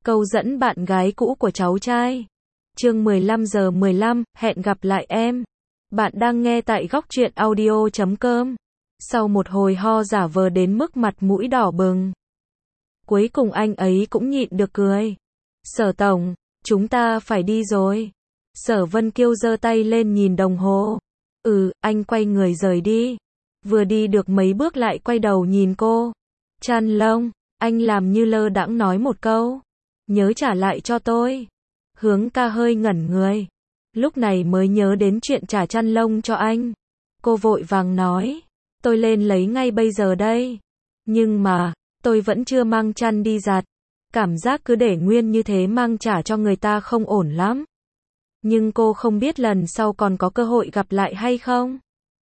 Câu dẫn bạn gái cũ của cháu trai. Chương 15:15, hẹn gặp lại em. Bạn đang nghe tại Góc Truyện Audio.com. Sau một hồi ho giả vờ đến mức mặt mũi đỏ bừng, cuối cùng anh ấy cũng nhịn được cười. Sở tổng, chúng ta phải đi rồi. Sở Vân Kiêu giơ tay lên nhìn đồng hồ. Anh quay người rời đi. Vừa đi được mấy bước lại quay đầu nhìn cô. Chăn lông, anh làm như lơ đãng nói một câu. Nhớ trả lại cho tôi. Hướng ca hơi ngẩn người. Lúc này mới nhớ đến chuyện trả chăn lông cho anh. Cô vội vàng nói. Tôi lên lấy ngay bây giờ đây. Nhưng mà, tôi vẫn chưa mang chăn đi giặt. Cảm giác cứ để nguyên như thế mang trả cho người ta không ổn lắm. Nhưng cô không biết lần sau còn có cơ hội gặp lại hay không.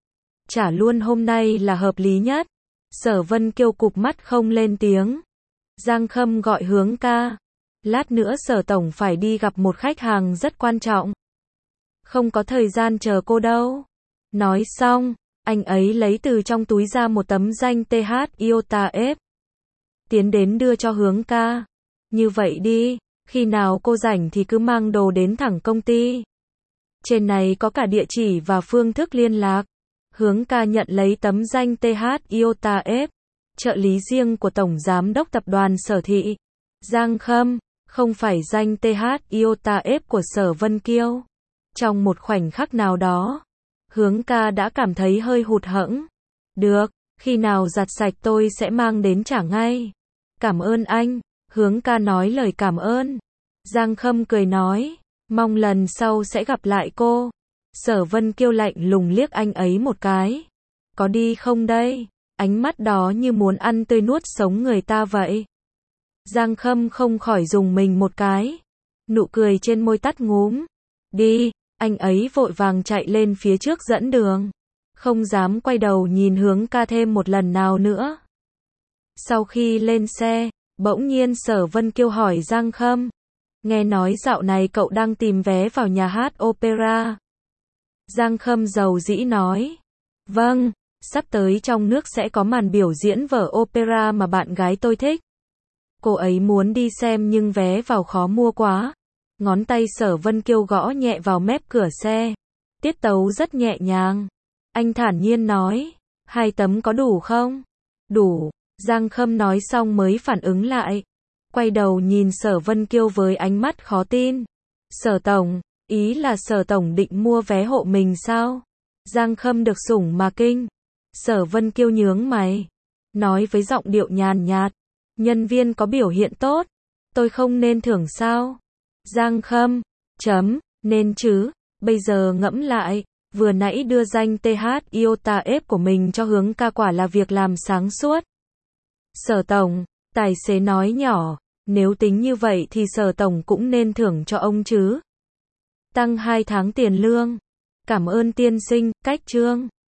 Trả luôn hôm nay là hợp lý nhất. Sở Vân Kiêu cụp mắt không lên tiếng. Giang Khâm gọi Hướng ca. Lát nữa Sở tổng phải đi gặp một khách hàng rất quan trọng. Không có thời gian chờ cô đâu. Nói xong, anh ấy lấy từ trong túi ra một tấm danh TH IOTA F. Tiến đến đưa cho Hướng ca. Như vậy đi, khi nào cô rảnh thì cứ mang đồ đến thẳng công ty. Trên này có cả địa chỉ và phương thức liên lạc. Hướng ca nhận lấy tấm danh TH IOTA F, trợ lý riêng của Tổng Giám đốc Tập đoàn Sở Thị. Giang Khâm, không phải danh TH IOTA F của Sở Vân Kiêu. Trong một khoảnh khắc nào đó, Hướng ca đã cảm thấy hơi hụt hẫng. Được, khi nào giặt sạch tôi sẽ mang đến trả ngay. Cảm ơn anh. Hướng ca nói lời cảm ơn. Giang Khâm cười nói, mong lần sau sẽ gặp lại cô. Sở Vân Kiêu lạnh lùng liếc anh ấy một cái. Có đi không đây? Ánh mắt đó như muốn ăn tươi nuốt sống người ta vậy. Giang Khâm không khỏi rùng mình một cái. Nụ cười trên môi tắt ngúm. Đi, anh ấy vội vàng chạy lên phía trước dẫn đường. Không dám quay đầu nhìn Hướng ca thêm một lần nào nữa. Sau khi lên xe, bỗng nhiên Sở Vân Kiêu hỏi Giang Khâm. Nghe nói dạo này cậu đang tìm vé vào nhà hát opera. Giang Khâm giàu dĩ nói. Vâng, sắp tới trong nước sẽ có màn biểu diễn vở opera mà bạn gái tôi thích. Cô ấy muốn đi xem nhưng vé vào khó mua quá. Ngón tay Sở Vân Kiêu gõ nhẹ vào mép cửa xe. Tiết tấu rất nhẹ nhàng. Anh thản nhiên nói. 2 tấm có đủ không? Đủ. Giang Khâm nói xong mới phản ứng lại. Quay đầu nhìn Sở Vân Kiêu với ánh mắt khó tin. Sở tổng, ý là Sở tổng định mua vé hộ mình sao? Giang Khâm được sủng mà kinh. Sở Vân Kiêu nhướng mày. Nói với giọng điệu nhàn nhạt. Nhân viên có biểu hiện tốt. Tôi không nên thưởng sao? Giang Khâm. Nên chứ. Bây giờ ngẫm lại. Vừa nãy đưa danh TH IOTA F của mình cho Hướng ca quả là việc làm sáng suốt. Sở tổng, tài xế nói nhỏ. Nếu tính như vậy thì Sở tổng cũng nên thưởng cho ông chứ. Tăng 2 tháng tiền lương. Cảm ơn tiên sinh, cách chương.